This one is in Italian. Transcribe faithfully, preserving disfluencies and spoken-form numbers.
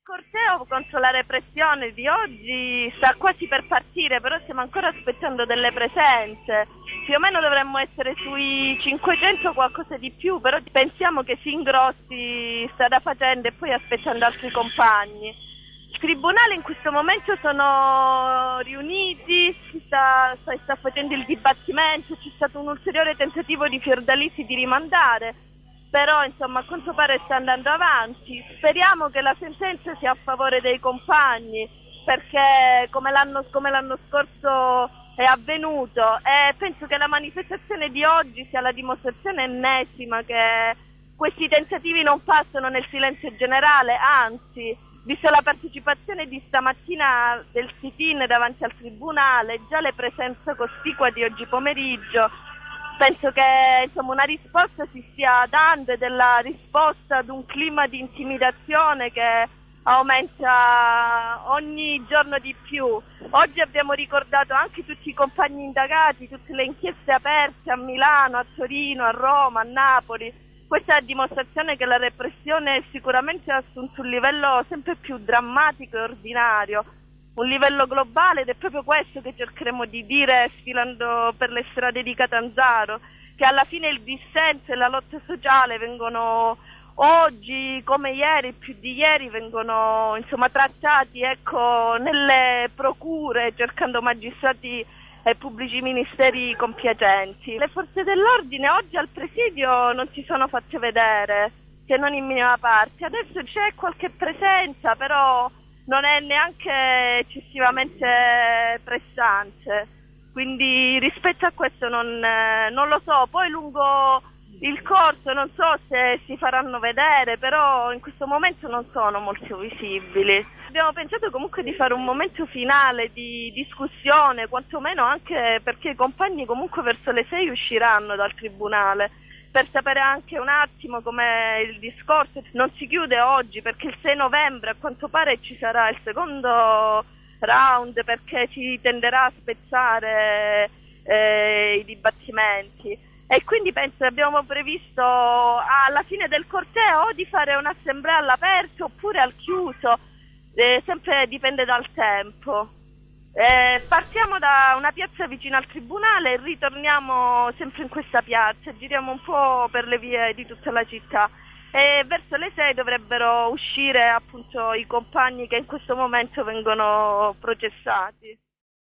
corteo contro la repressione di oggi sta quasi per partire, però stiamo ancora aspettando delle presenze. Più o meno dovremmo essere sui cinquecento, qualcosa di più, però pensiamo che si ingrossi strada facendo e poi aspettando altri compagni. Il tribunale in questo momento sono riuniti, si sta, sta, sta facendo il dibattimento, c'è stato un ulteriore tentativo di Fiordalisi di rimandare, però insomma a quanto pare sta andando avanti. Speriamo che la sentenza sia a favore dei compagni, perché come l'anno, come l'anno scorso è avvenuto, e penso che la manifestazione di oggi sia la dimostrazione ennesima che questi tentativi non passano nel silenzio generale, anzi, visto la partecipazione di stamattina del sit-in davanti al tribunale, già le presenze cospicue di oggi pomeriggio, penso che insomma, una risposta si stia dando, e della risposta ad un clima di intimidazione che aumenta ogni giorno di più. Oggi abbiamo ricordato anche tutti i compagni indagati, tutte le inchieste aperte a Milano, a Torino, a Roma, a Napoli. Questa è a dimostrazione che la repressione sicuramente ha assunto un livello sempre più drammatico e ordinario, un livello globale, ed è proprio questo che cercheremo di dire sfilando per le strade di Catanzaro, che alla fine il dissenso e la lotta sociale vengono oggi, come ieri, più di ieri, vengono insomma trattati ecco, nelle procure, cercando magistrati e pubblici ministeri compiacenti. Le forze dell'ordine oggi al presidio non si sono fatte vedere, se non in minima parte. Adesso c'è qualche presenza, però non è neanche eccessivamente pressante, quindi rispetto a questo non, eh, non lo so. Poi lungo il corso non so se si faranno vedere, però in questo momento non sono molto visibili. Abbiamo pensato comunque di fare un momento finale di discussione, quantomeno anche perché i compagni comunque verso le sei usciranno dal tribunale, per sapere anche un attimo com'è il discorso. Non si chiude oggi perché il sei novembre a quanto pare ci sarà il secondo round, perché si tenderà a spezzare eh, i dibattimenti. E quindi penso, abbiamo previsto alla fine del corteo o di fare un'assemblea all'aperto oppure al chiuso, eh, sempre dipende dal tempo. Eh, partiamo da una piazza vicino al tribunale e ritorniamo sempre in questa piazza, giriamo un po' per le vie di tutta la città, e verso le sei dovrebbero uscire appunto i compagni che in questo momento vengono processati.